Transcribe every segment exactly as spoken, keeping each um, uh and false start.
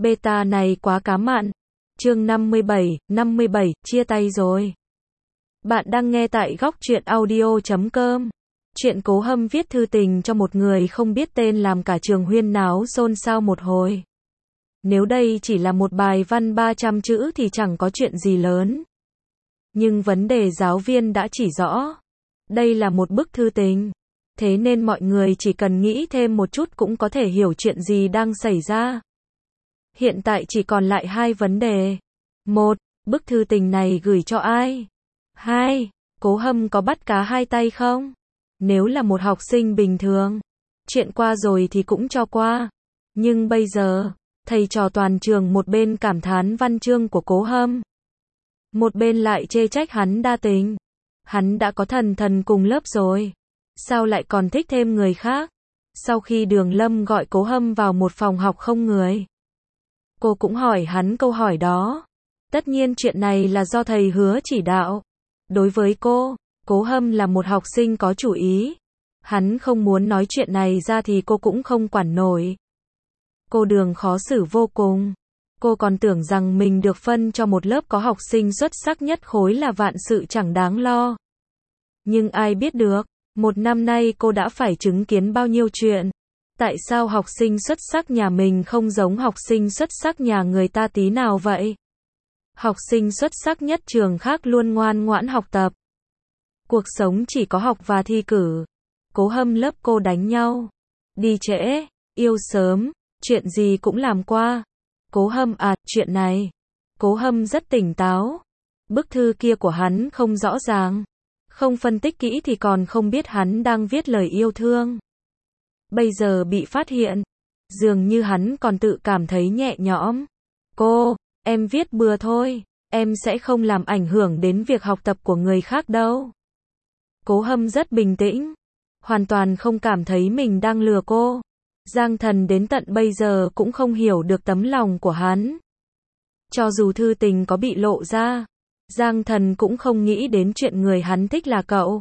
Beta này quá cá mặn. Chương năm mươi bảy, năm mươi bảy, chia tay rồi. Bạn đang nghe tại góc truyện audio chấm com. Chuyện Cố Hâm viết thư tình cho một người không biết tên làm cả trường huyên náo xôn xao một hồi. Nếu đây chỉ là một bài văn ba trăm chữ thì chẳng có chuyện gì lớn. Nhưng vấn đề giáo viên đã chỉ rõ. Đây là một bức thư tình. Thế nên mọi người chỉ cần nghĩ thêm một chút cũng có thể hiểu chuyện gì đang xảy ra. Hiện tại chỉ còn lại hai vấn đề. Một, bức thư tình này gửi cho ai? Hai, Cố Hâm có bắt cá hai tay không? Nếu là một học sinh bình thường, chuyện qua rồi thì cũng cho qua. Nhưng bây giờ, thầy trò toàn trường một bên cảm thán văn chương của Cố Hâm, một bên lại chê trách hắn đa tình. Hắn đã có thần thần cùng lớp rồi, sao lại còn thích thêm người khác? Sau khi Đường Lâm gọi Cố Hâm vào một phòng học không người, cô cũng hỏi hắn câu hỏi đó. Tất nhiên chuyện này là do thầy hứa chỉ đạo. Đối với cô, Cố Hâm là một học sinh có chủ ý. Hắn không muốn nói chuyện này ra thì cô cũng không quản nổi. Cô Đường khó xử vô cùng. Cô còn tưởng rằng mình được phân cho một lớp có học sinh xuất sắc nhất khối là vạn sự chẳng đáng lo. Nhưng ai biết được, một năm nay cô đã phải chứng kiến bao nhiêu chuyện. Tại sao học sinh xuất sắc nhà mình không giống học sinh xuất sắc nhà người ta tí nào vậy? Học sinh xuất sắc nhất trường khác luôn ngoan ngoãn học tập. Cuộc sống chỉ có học và thi cử. Cố Hâm lớp cô đánh nhau, đi trễ, yêu sớm, chuyện gì cũng làm qua. Cố Hâm à, chuyện này. Cố Hâm rất tỉnh táo. Bức thư kia của hắn không rõ ràng, không phân tích kỹ thì còn không biết hắn đang viết lời yêu thương. Bây giờ bị phát hiện, dường như hắn còn tự cảm thấy nhẹ nhõm. Cô, em viết bừa thôi, em sẽ không làm ảnh hưởng đến việc học tập của người khác đâu. Cố Hâm rất bình tĩnh, hoàn toàn không cảm thấy mình đang lừa cô. Giang Thần đến tận bây giờ cũng không hiểu được tấm lòng của hắn. Cho dù thư tình có bị lộ ra, Giang Thần cũng không nghĩ đến chuyện người hắn thích là cậu.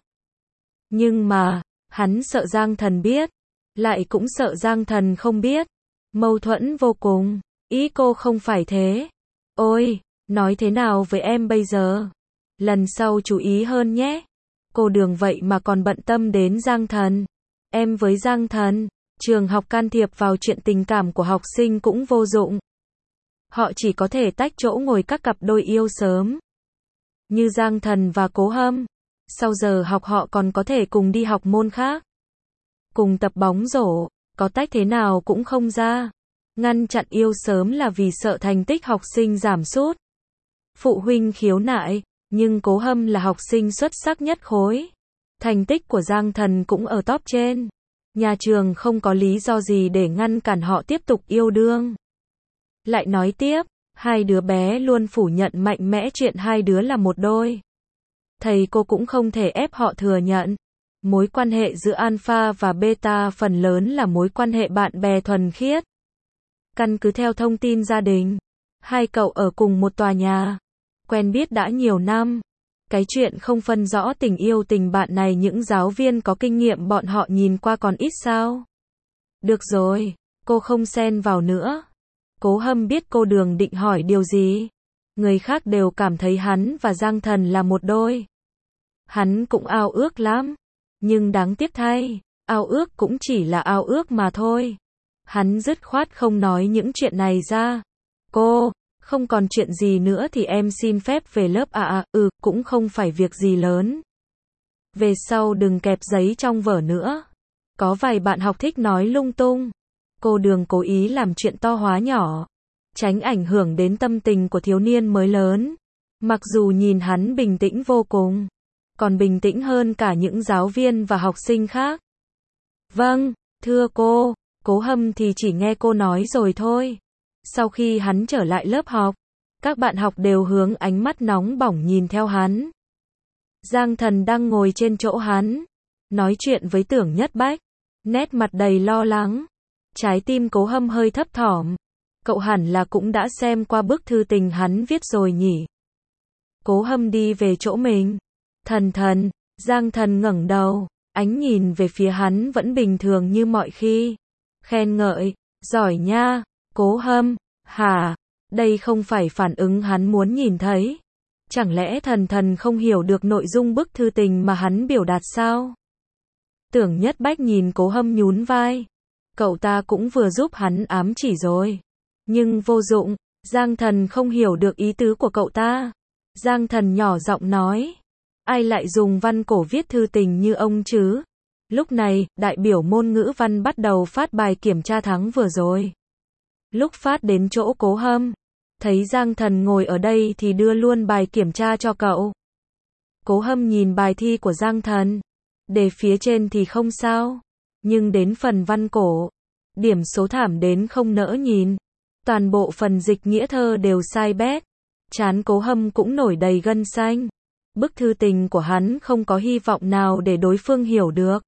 Nhưng mà, hắn sợ Giang Thần biết, lại cũng sợ Giang Thần không biết. Mâu thuẫn vô cùng. Ý cô không phải thế. Ôi, nói thế nào với em bây giờ? Lần sau chú ý hơn nhé. Cô Đường vậy mà còn bận tâm đến Giang Thần. Em với Giang Thần, trường học can thiệp vào chuyện tình cảm của học sinh cũng vô dụng. Họ chỉ có thể tách chỗ ngồi các cặp đôi yêu sớm. Như Giang Thần và Cố Hâm. Sau giờ học họ còn có thể cùng đi học môn khác. Cùng tập bóng rổ, có tách thế nào cũng không ra. Ngăn chặn yêu sớm là vì sợ thành tích học sinh giảm sút. Phụ huynh khiếu nại, nhưng Cố Hâm là học sinh xuất sắc nhất khối. Thành tích của Giang Thần cũng ở top trên. Nhà trường không có lý do gì để ngăn cản họ tiếp tục yêu đương. Lại nói tiếp, hai đứa bé luôn phủ nhận mạnh mẽ chuyện hai đứa là một đôi. Thầy cô cũng không thể ép họ thừa nhận. Mối quan hệ giữa Alpha và Beta phần lớn là mối quan hệ bạn bè thuần khiết. Căn cứ theo thông tin gia đình, hai cậu ở cùng một tòa nhà, quen biết đã nhiều năm. Cái chuyện không phân rõ tình yêu tình bạn này những giáo viên có kinh nghiệm bọn họ nhìn qua còn ít sao. Được rồi, cô không xen vào nữa. Cố Hâm biết cô Đường định hỏi điều gì. Người khác đều cảm thấy hắn và Giang Thần là một đôi. Hắn cũng ao ước lắm. Nhưng đáng tiếc thay, ao ước cũng chỉ là ao ước mà thôi. Hắn dứt khoát không nói những chuyện này ra. Cô, không còn chuyện gì nữa thì em xin phép về lớp à à, ừ, cũng không phải việc gì lớn. Về sau đừng kẹp giấy trong vở nữa. Có vài bạn học thích nói lung tung. Cô Đường cố ý làm chuyện to hóa nhỏ, tránh ảnh hưởng đến tâm tình của thiếu niên mới lớn. Mặc dù nhìn hắn bình tĩnh vô cùng, còn bình tĩnh hơn cả những giáo viên và học sinh khác. Vâng, thưa cô. Cố Hâm thì chỉ nghe cô nói rồi thôi. Sau khi hắn trở lại lớp học, các bạn học đều hướng ánh mắt nóng bỏng nhìn theo hắn. Giang Thần đang ngồi trên chỗ hắn, nói chuyện với Tưởng Nhất Bách, nét mặt đầy lo lắng. Trái tim Cố Hâm hơi thấp thỏm. Cậu hẳn là cũng đã xem qua bức thư tình hắn viết rồi nhỉ? Cố Hâm đi về chỗ mình. Thần Thần, Giang Thần ngẩng đầu, ánh nhìn về phía hắn vẫn bình thường như mọi khi. Khen ngợi, giỏi nha, Cố Hâm. Hả? Đây không phải phản ứng hắn muốn nhìn thấy. Chẳng lẽ Thần Thần không hiểu được nội dung bức thư tình mà hắn biểu đạt sao? Tưởng Nhất Bách nhìn Cố Hâm nhún vai. Cậu ta cũng vừa giúp hắn ám chỉ rồi. Nhưng vô dụng, Giang Thần không hiểu được ý tứ của cậu ta. Giang Thần nhỏ giọng nói. Ai lại dùng văn cổ viết thư tình như ông chứ? Lúc này, đại biểu môn ngữ văn bắt đầu phát bài kiểm tra tháng vừa rồi. Lúc phát đến chỗ Cố Hâm, thấy Giang Thần ngồi ở đây thì đưa luôn bài kiểm tra cho cậu. Cố Hâm nhìn bài thi của Giang Thần. Đề phía trên thì không sao. Nhưng đến phần văn cổ, điểm số thảm đến không nỡ nhìn. Toàn bộ phần dịch nghĩa thơ đều sai bét. Trán Cố Hâm cũng nổi đầy gân xanh. Bức thư tình của hắn không có hy vọng nào để đối phương hiểu được.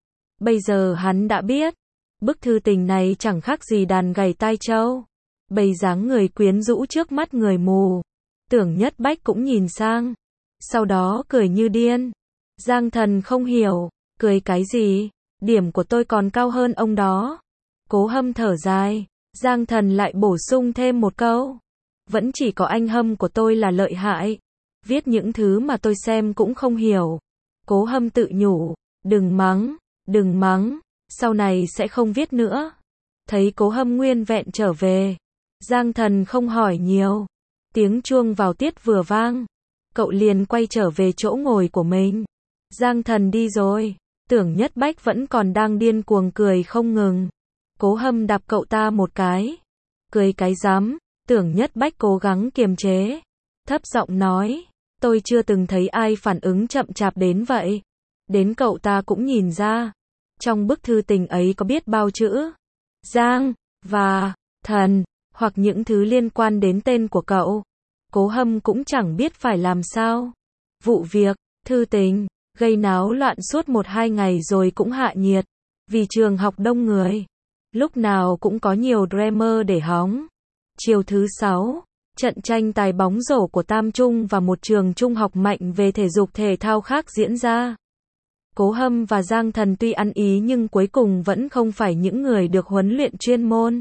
Bây giờ hắn đã biết, bức thư tình này chẳng khác gì đàn gảy tai trâu. Bày dáng người quyến rũ trước mắt người mù. Tưởng Nhất Bách cũng nhìn sang. Sau đó cười như điên. Giang Thần không hiểu, cười cái gì? Điểm của tôi còn cao hơn ông đó. Cố Hâm thở dài. Giang Thần lại bổ sung thêm một câu. Vẫn chỉ có anh Hâm của tôi là lợi hại. Viết những thứ mà tôi xem cũng không hiểu. Cố Hâm tự nhủ. Đừng mắng, đừng mắng. Sau này sẽ không viết nữa. Thấy Cố Hâm nguyên vẹn trở về. Giang Thần không hỏi nhiều. Tiếng chuông vào tiết vừa vang. Cậu liền quay trở về chỗ ngồi của mình. Giang Thần đi rồi. Tưởng Nhất Bách vẫn còn đang điên cuồng cười không ngừng. Cố Hâm đạp cậu ta một cái. Cười cái rắm. Tưởng Nhất Bách cố gắng kiềm chế. Thấp giọng nói. Tôi chưa từng thấy ai phản ứng chậm chạp đến vậy. Đến cậu ta cũng nhìn ra. Trong bức thư tình ấy có biết bao chữ. Giang, và, Thần, hoặc những thứ liên quan đến tên của cậu. Cố Hâm cũng chẳng biết phải làm sao. Vụ việc, thư tình, gây náo loạn suốt một hai ngày rồi cũng hạ nhiệt. Vì trường học đông người. Lúc nào cũng có nhiều drama để hóng. Chiều thứ sáu, trận tranh tài bóng rổ của Tam Trung và một trường trung học mạnh về thể dục thể thao khác diễn ra. Cố Hâm và Giang Thần tuy ăn ý nhưng cuối cùng vẫn không phải những người được huấn luyện chuyên môn.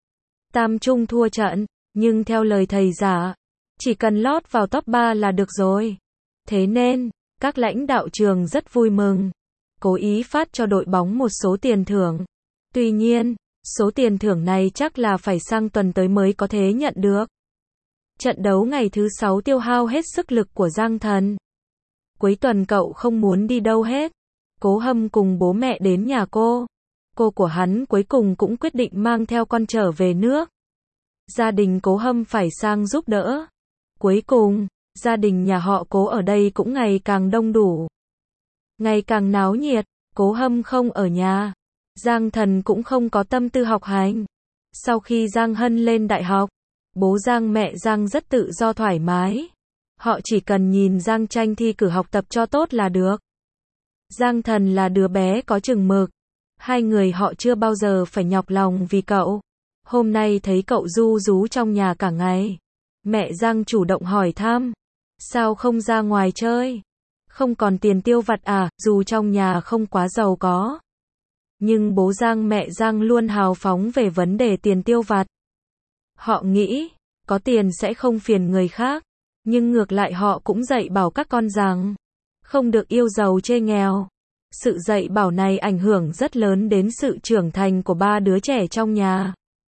Tam Trung thua trận, nhưng theo lời thầy giả, chỉ cần lót vào top ba là được rồi. Thế nên, các lãnh đạo trường rất vui mừng. Cố ý phát cho đội bóng một số tiền thưởng. Tuy nhiên, số tiền thưởng này chắc là phải sang tuần tới mới có thể nhận được. Trận đấu ngày thứ sáu tiêu hao hết sức lực của Giang Thần. Cuối tuần cậu không muốn đi đâu hết. Cố Hâm cùng bố mẹ đến nhà cô. Cô của hắn cuối cùng cũng quyết định mang theo con trở về nước. Gia đình Cố Hâm phải sang giúp đỡ. Cuối cùng, gia đình nhà họ Cố ở đây cũng ngày càng đông đủ. Ngày càng náo nhiệt. Cố Hâm không ở nhà. Giang Thần cũng không có tâm tư học hành. Sau khi Giang Hân lên đại học, bố Giang mẹ Giang rất tự do thoải mái. Họ chỉ cần nhìn Giang tranh thi cử học tập cho tốt là được. Giang Thần là đứa bé có chừng mực. Hai người họ chưa bao giờ phải nhọc lòng vì cậu. Hôm nay thấy cậu ru rú trong nhà cả ngày. Mẹ Giang chủ động hỏi thăm. Sao không ra ngoài chơi? Không còn tiền tiêu vặt à, dù trong nhà không quá giàu có. Nhưng bố Giang mẹ Giang luôn hào phóng về vấn đề tiền tiêu vặt. Họ nghĩ, có tiền sẽ không phiền người khác. Nhưng ngược lại họ cũng dạy bảo các con rằng, không được yêu giàu chê nghèo. Sự dạy bảo này ảnh hưởng rất lớn đến sự trưởng thành của ba đứa trẻ trong nhà.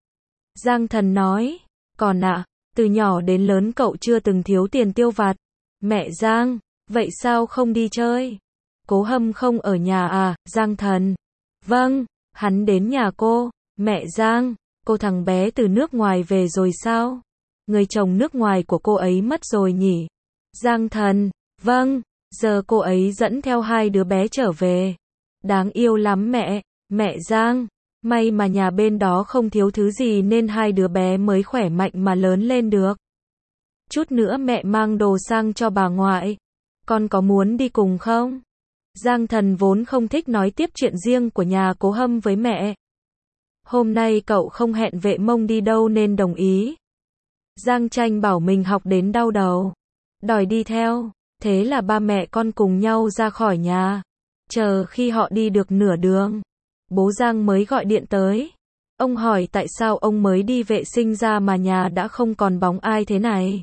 Giang Thần nói, còn ạ, à, từ nhỏ đến lớn cậu chưa từng thiếu tiền tiêu vặt. Mẹ Giang, vậy sao không đi chơi? Cố Hâm không ở nhà à, Giang Thần? Vâng, hắn đến nhà cô. Mẹ Giang, cô thằng bé từ nước ngoài về rồi sao? Người chồng nước ngoài của cô ấy mất rồi nhỉ? Giang Thần, vâng, giờ cô ấy dẫn theo hai đứa bé trở về. Đáng yêu lắm mẹ. Mẹ Giang, may mà nhà bên đó không thiếu thứ gì nên hai đứa bé mới khỏe mạnh mà lớn lên được. Chút nữa mẹ mang đồ sang cho bà ngoại. Con có muốn đi cùng không? Giang Thần vốn không thích nói tiếp chuyện riêng của nhà Cố Hâm với mẹ. Hôm nay cậu không hẹn Vệ Mông đi đâu nên đồng ý. Giang Tranh bảo mình học đến đau đầu. Đòi đi theo. Thế là ba mẹ con cùng nhau ra khỏi nhà. Chờ khi họ đi được nửa đường, bố Giang mới gọi điện tới. Ông hỏi tại sao ông mới đi vệ sinh ra mà nhà đã không còn bóng ai thế này.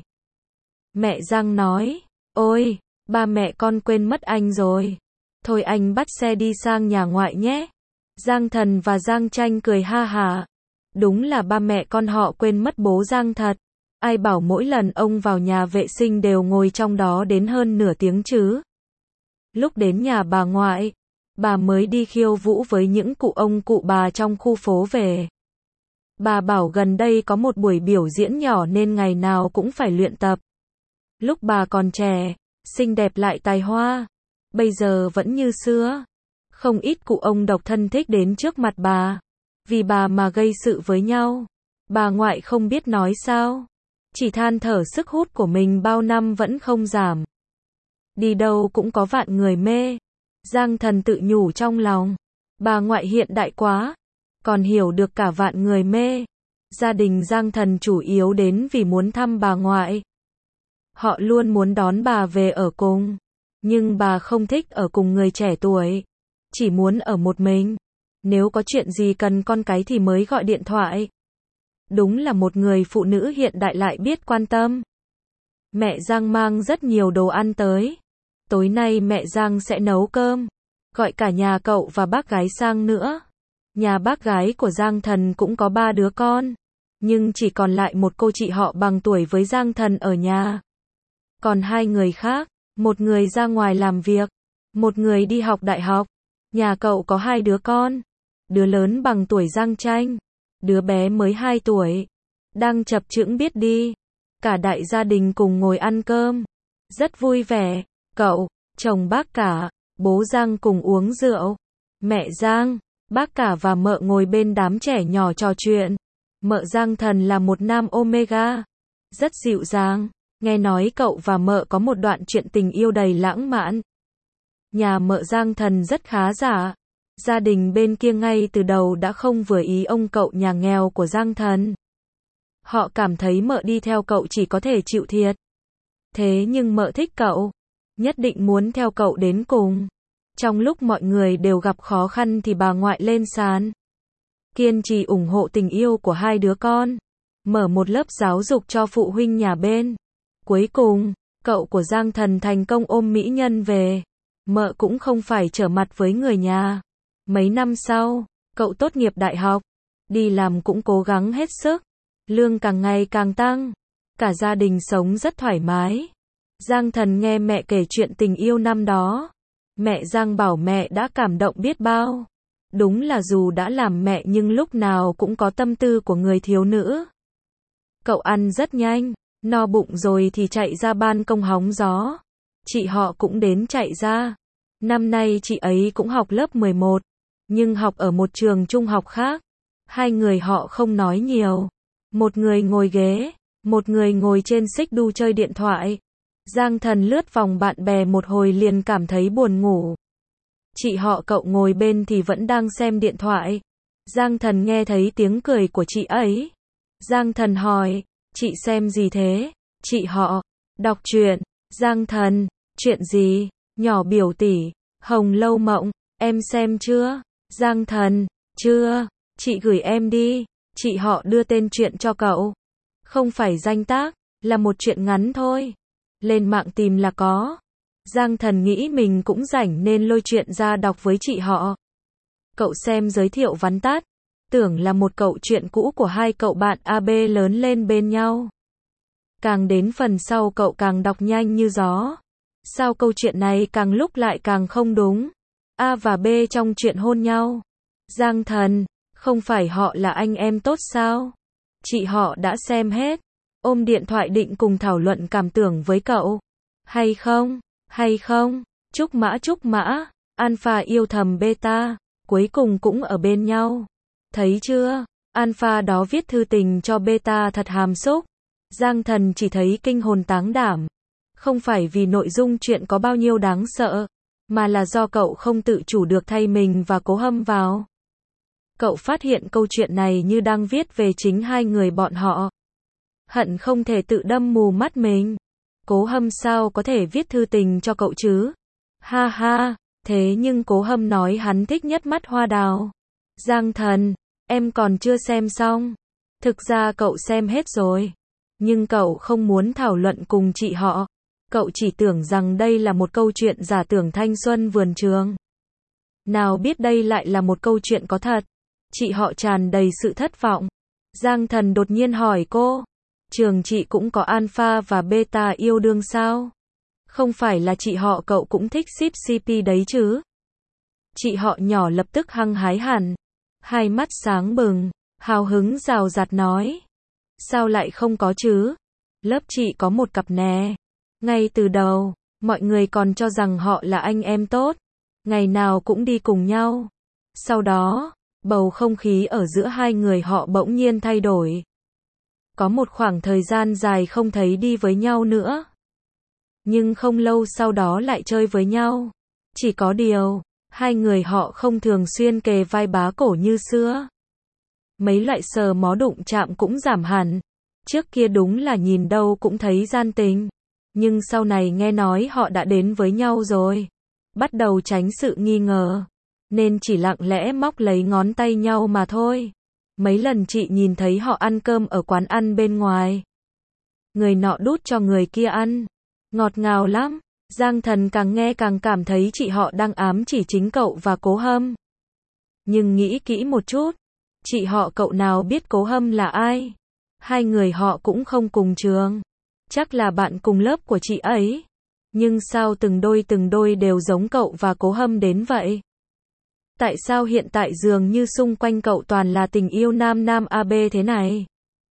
Mẹ Giang nói, ôi, ba mẹ con quên mất anh rồi. Thôi anh bắt xe đi sang nhà ngoại nhé. Giang Thần và Giang Tranh cười ha hả. Đúng là ba mẹ con họ quên mất bố Giang thật. Ai bảo mỗi lần ông vào nhà vệ sinh đều ngồi trong đó đến hơn nửa tiếng chứ. Lúc đến nhà bà ngoại, bà mới đi khiêu vũ với những cụ ông cụ bà trong khu phố về. Bà bảo gần đây có một buổi biểu diễn nhỏ nên ngày nào cũng phải luyện tập. Lúc bà còn trẻ, xinh đẹp lại tài hoa, bây giờ vẫn như xưa. Không ít cụ ông độc thân thích đến trước mặt bà, vì bà mà gây sự với nhau. Bà ngoại không biết nói sao, chỉ than thở sức hút của mình bao năm vẫn không giảm. Đi đâu cũng có vạn người mê. Giang Thần tự nhủ trong lòng, bà ngoại hiện đại quá, còn hiểu được cả vạn người mê. Gia đình Giang Thần chủ yếu đến vì muốn thăm bà ngoại. Họ luôn muốn đón bà về ở cùng, nhưng bà không thích ở cùng người trẻ tuổi, chỉ muốn ở một mình. Nếu có chuyện gì cần con cái thì mới gọi điện thoại. Đúng là một người phụ nữ hiện đại lại biết quan tâm. Mẹ Giang mang rất nhiều đồ ăn tới. Tối nay mẹ Giang sẽ nấu cơm, gọi cả nhà cậu và bác gái sang nữa. Nhà bác gái của Giang Thần cũng có ba đứa con, nhưng chỉ còn lại một cô chị họ bằng tuổi với Giang Thần ở nhà. Còn hai người khác, một người ra ngoài làm việc, một người đi học đại học. Nhà cậu có hai đứa con, đứa lớn bằng tuổi Giang Tranh, đứa bé mới hai tuổi, đang chập chững biết đi. Cả đại gia đình cùng ngồi ăn cơm, rất vui vẻ. Cậu, chồng bác cả, bố Giang cùng uống rượu. Mẹ Giang, bác cả và mợ ngồi bên đám trẻ nhỏ trò chuyện. Mợ Giang Thần là một nam Omega, rất dịu dàng. Nghe nói cậu và mợ có một đoạn chuyện tình yêu đầy lãng mạn. Nhà mợ Giang Thần rất khá giả. Gia đình bên kia ngay từ đầu đã không vừa ý ông cậu nhà nghèo của Giang Thần. Họ cảm thấy mợ đi theo cậu chỉ có thể chịu thiệt. Thế nhưng mợ thích cậu, nhất định muốn theo cậu đến cùng. Trong lúc mọi người đều gặp khó khăn thì bà ngoại lên sàn, kiên trì ủng hộ tình yêu của hai đứa con, mở một lớp giáo dục cho phụ huynh nhà bên. Cuối cùng, cậu của Giang Thần thành công ôm mỹ nhân về. Mợ cũng không phải trở mặt với người nhà. Mấy năm sau, cậu tốt nghiệp đại học, đi làm cũng cố gắng hết sức, lương càng ngày càng tăng, cả gia đình sống rất thoải mái. Giang Thần nghe mẹ kể chuyện tình yêu năm đó, mẹ Giang bảo mẹ đã cảm động biết bao. Đúng là dù đã làm mẹ nhưng lúc nào cũng có tâm tư của người thiếu nữ. Cậu ăn rất nhanh, no bụng rồi thì chạy ra ban công hóng gió. Chị họ cũng đến chạy ra. Năm nay chị ấy cũng học lớp mười một, nhưng học ở một trường trung học khác. Hai người họ không nói nhiều. Một người ngồi ghế, một người ngồi trên xích đu chơi điện thoại. Giang Thần lướt vòng bạn bè một hồi liền cảm thấy buồn ngủ. Chị họ cậu ngồi bên thì vẫn đang xem điện thoại. Giang Thần nghe thấy tiếng cười của chị ấy. Giang Thần hỏi, chị xem gì thế? Chị họ, đọc truyện. Giang Thần, chuyện gì? Nhỏ biểu tỷ, Hồng Lâu Mộng, em xem chưa? Giang Thần, chưa, chị gửi em đi. Chị họ đưa tên truyện cho cậu. Không phải danh tác, là một truyện ngắn thôi. Lên mạng tìm là có. Giang Thần nghĩ mình cũng rảnh nên lôi truyện ra đọc với chị họ. Cậu xem giới thiệu vắn tắt, tưởng là một cậu truyện cũ của hai cậu bạn a bê lớn lên bên nhau. Càng đến phần sau cậu càng đọc nhanh như gió. Sao câu chuyện này càng lúc lại càng không đúng? A và B trong chuyện hôn nhau. Giang Thần, không phải họ là anh em tốt sao? Chị họ đã xem hết, ôm điện thoại định cùng thảo luận cảm tưởng với cậu. Hay không? Hay không? Trúc mã trúc mã, Alpha yêu thầm Beta, cuối cùng cũng ở bên nhau. Thấy chưa? Alpha đó viết thư tình cho Beta thật hàm xúc. Giang Thần chỉ thấy kinh hồn táng đảm. Không phải vì nội dung chuyện có bao nhiêu đáng sợ, mà là do cậu không tự chủ được thay mình và cố hâm vào. Cậu phát hiện câu chuyện này như đang viết về chính hai người bọn họ. Hận không thể tự đâm mù mắt mình. Cố hâm sao có thể viết thư tình cho cậu chứ? Ha ha, thế nhưng cố hâm nói hắn thích nhất mắt hoa đào. Giang Thần, Em còn chưa xem xong. Thực ra cậu xem hết rồi. Nhưng cậu không muốn thảo luận cùng chị họ. Cậu chỉ tưởng rằng đây là một câu chuyện giả tưởng thanh xuân vườn trường. Nào biết đây lại là một câu chuyện có thật. Chị họ tràn đầy sự thất vọng. Giang Thần đột nhiên hỏi cô. Trường chị cũng có alpha và beta yêu đương sao? Không phải là chị họ cậu cũng thích ship xê pê đấy chứ? Chị họ nhỏ lập tức hăng hái hẳn. Hai mắt sáng bừng, hào hứng rào rạt nói. Sao lại không có chứ? Lớp chị có một cặp nè. Ngay từ đầu, mọi người còn cho rằng họ là anh em tốt. Ngày nào cũng đi cùng nhau. Sau đó, bầu không khí ở giữa hai người họ bỗng nhiên thay đổi. Có một khoảng thời gian dài không thấy đi với nhau nữa. Nhưng không lâu sau đó lại chơi với nhau. Chỉ có điều, hai người họ không thường xuyên kề vai bá cổ như xưa. Mấy loại sờ mó đụng chạm cũng giảm hẳn. Trước kia đúng là nhìn đâu cũng thấy gian tình. Nhưng sau này nghe nói họ đã đến với nhau rồi. Bắt đầu tránh sự nghi ngờ. Nên chỉ lặng lẽ móc lấy ngón tay nhau mà thôi. Mấy lần chị nhìn thấy họ ăn cơm ở quán ăn bên ngoài. Người nọ đút cho người kia ăn. Ngọt ngào lắm. Giang Thần càng nghe càng cảm thấy chị họ đang ám chỉ chính cậu và Cố Hâm. Nhưng nghĩ kỹ một chút. Chị họ cậu nào biết Cố Hâm là ai? Hai người họ cũng không cùng trường. Chắc là bạn cùng lớp của chị ấy. Nhưng sao từng đôi từng đôi đều giống cậu và Cố Hâm đến vậy? Tại sao hiện tại dường như xung quanh cậu toàn là tình yêu nam nam a bê thế này?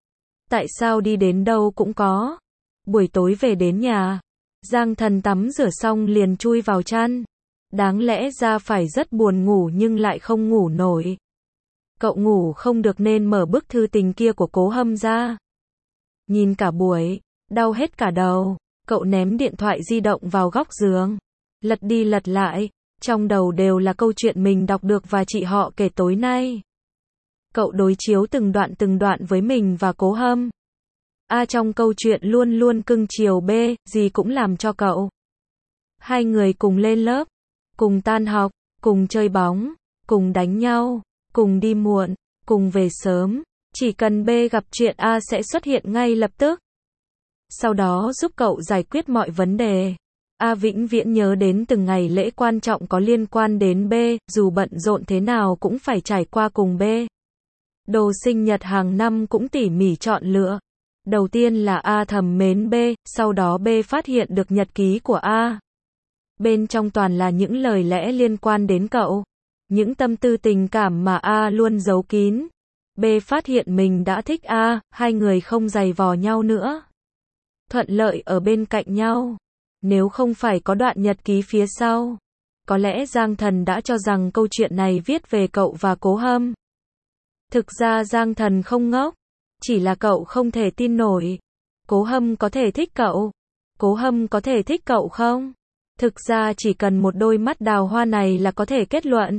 Tại sao đi đến đâu cũng có? Buổi tối về đến nhà, Giang Thần tắm rửa xong liền chui vào chăn. Đáng lẽ ra phải rất buồn ngủ nhưng lại không ngủ nổi. Cậu ngủ không được nên mở bức thư tình kia của Cố Hâm ra. Nhìn cả buổi, đau hết cả đầu. Cậu ném điện thoại di động vào góc giường. Lật đi lật lại, trong đầu đều là câu chuyện mình đọc được và chị họ kể tối nay. Cậu đối chiếu từng đoạn từng đoạn với mình và Cố Hâm. A trong câu chuyện luôn luôn cưng chiều B, gì cũng làm cho cậu. Hai người cùng lên lớp, cùng tan học, cùng chơi bóng, cùng đánh nhau, cùng đi muộn, cùng về sớm. Chỉ cần B gặp chuyện A sẽ xuất hiện ngay lập tức. Sau đó giúp cậu giải quyết mọi vấn đề. A vĩnh viễn nhớ đến từng ngày lễ quan trọng có liên quan đến B, dù bận rộn thế nào cũng phải trải qua cùng B. Đồ sinh nhật hàng năm cũng tỉ mỉ chọn lựa. Đầu tiên là A thầm mến B, sau đó B phát hiện được nhật ký của A. Bên trong toàn là những lời lẽ liên quan đến cậu. Những tâm tư tình cảm mà A luôn giấu kín. B phát hiện mình đã thích A, hai người không giày vò nhau nữa. Thuận lợi ở bên cạnh nhau. Nếu không phải có đoạn nhật ký phía sau, có lẽ Giang Thần đã cho rằng câu chuyện này viết về cậu và Cố Hâm. Thực ra Giang Thần không ngốc, chỉ là cậu không thể tin nổi. Cố Hâm có thể thích cậu. Cố Hâm có thể thích cậu không? Thực ra chỉ cần một đôi mắt đào hoa này là có thể kết luận.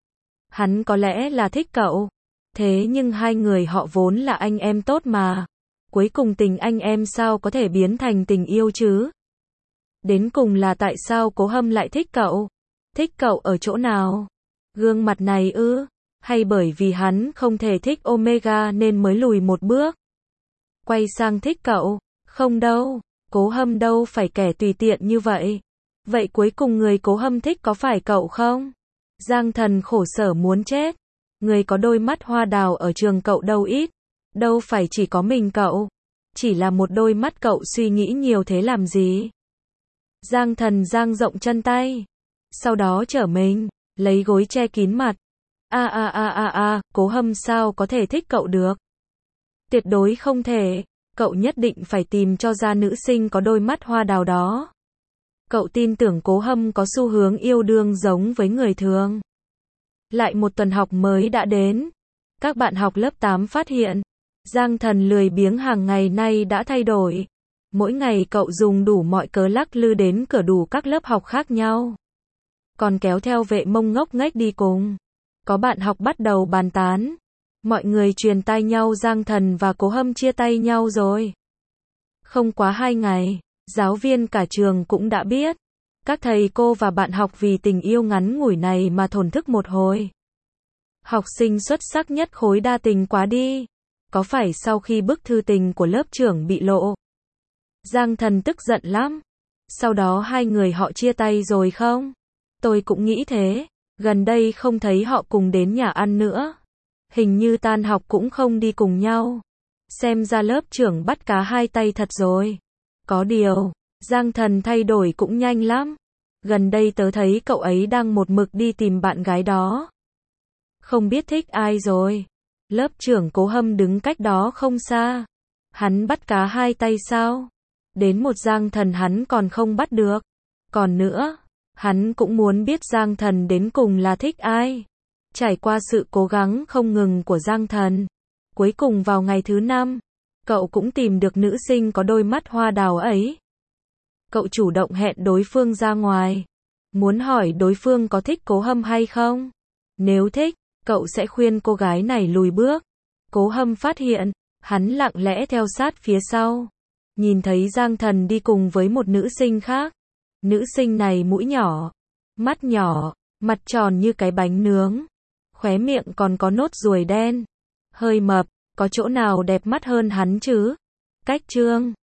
Hắn có lẽ là thích cậu. Thế nhưng hai người họ vốn là anh em tốt mà. Cuối cùng tình anh em sao có thể biến thành tình yêu chứ? Đến cùng là tại sao Cố Hâm lại thích cậu? Thích cậu ở chỗ nào? Gương mặt này ư? Hay bởi vì hắn không thể thích Omega nên mới lùi một bước? Quay sang thích cậu? Không đâu, Cố Hâm đâu phải kẻ tùy tiện như vậy. Vậy cuối cùng người Cố Hâm thích có phải cậu không? Giang Thần khổ sở muốn chết. Người có đôi mắt hoa đào ở trường cậu đâu ít. Đâu phải chỉ có mình cậu. Chỉ là một đôi mắt cậu suy nghĩ nhiều thế làm gì? Giang Thần dang rộng chân tay. Sau đó trở mình, lấy gối che kín mặt. A a a a a, Cố Hâm sao có thể thích cậu được? Tuyệt đối không thể. Cậu nhất định phải tìm cho ra nữ sinh có đôi mắt hoa đào đó. Cậu tin tưởng Cố Hâm có xu hướng yêu đương giống với người thường. Lại một tuần học mới đã đến. Các bạn học lớp tám phát hiện, Giang Thần lười biếng hàng ngày nay đã thay đổi. Mỗi ngày cậu dùng đủ mọi cớ lắc lư đến cửa đủ các lớp học khác nhau. Còn kéo theo vệ mông ngốc nghếch đi cùng. Có bạn học bắt đầu bàn tán. Mọi người truyền tai nhau Giang Thần và Cố Hâm chia tay nhau rồi. Không quá hai ngày, giáo viên cả trường cũng đã biết. Các thầy cô và bạn học vì tình yêu ngắn ngủi này mà thổn thức một hồi. Học sinh xuất sắc nhất khối đa tình quá đi. Có phải sau khi bức thư tình của lớp trưởng bị lộ, Giang Thần tức giận lắm. Sau đó hai người họ chia tay rồi không? Tôi cũng nghĩ thế. Gần đây không thấy họ cùng đến nhà ăn nữa. Hình như tan học cũng không đi cùng nhau. Xem ra lớp trưởng bắt cá hai tay thật rồi. Có điều, Giang Thần thay đổi cũng nhanh lắm. Gần đây tớ thấy cậu ấy đang một mực đi tìm bạn gái đó. Không biết thích ai rồi. Lớp trưởng Cố Hâm đứng cách đó không xa. Hắn bắt cá hai tay sao? Đến một Giang Thần hắn còn không bắt được. Còn nữa, hắn cũng muốn biết Giang Thần đến cùng là thích ai. Trải qua sự cố gắng không ngừng của Giang Thần, cuối cùng vào ngày thứ năm, cậu cũng tìm được nữ sinh có đôi mắt hoa đào ấy. Cậu chủ động hẹn đối phương ra ngoài, muốn hỏi đối phương có thích Cố Hâm hay không. Nếu thích, cậu sẽ khuyên cô gái này lùi bước. Cố Hâm phát hiện, hắn lặng lẽ theo sát phía sau. Nhìn thấy Giang Thần đi cùng với một nữ sinh khác. Nữ sinh này mũi nhỏ, mắt nhỏ, mặt tròn như cái bánh nướng. Khóe miệng còn có nốt ruồi đen. Hơi mập, có chỗ nào đẹp mắt hơn hắn chứ? Cách trương.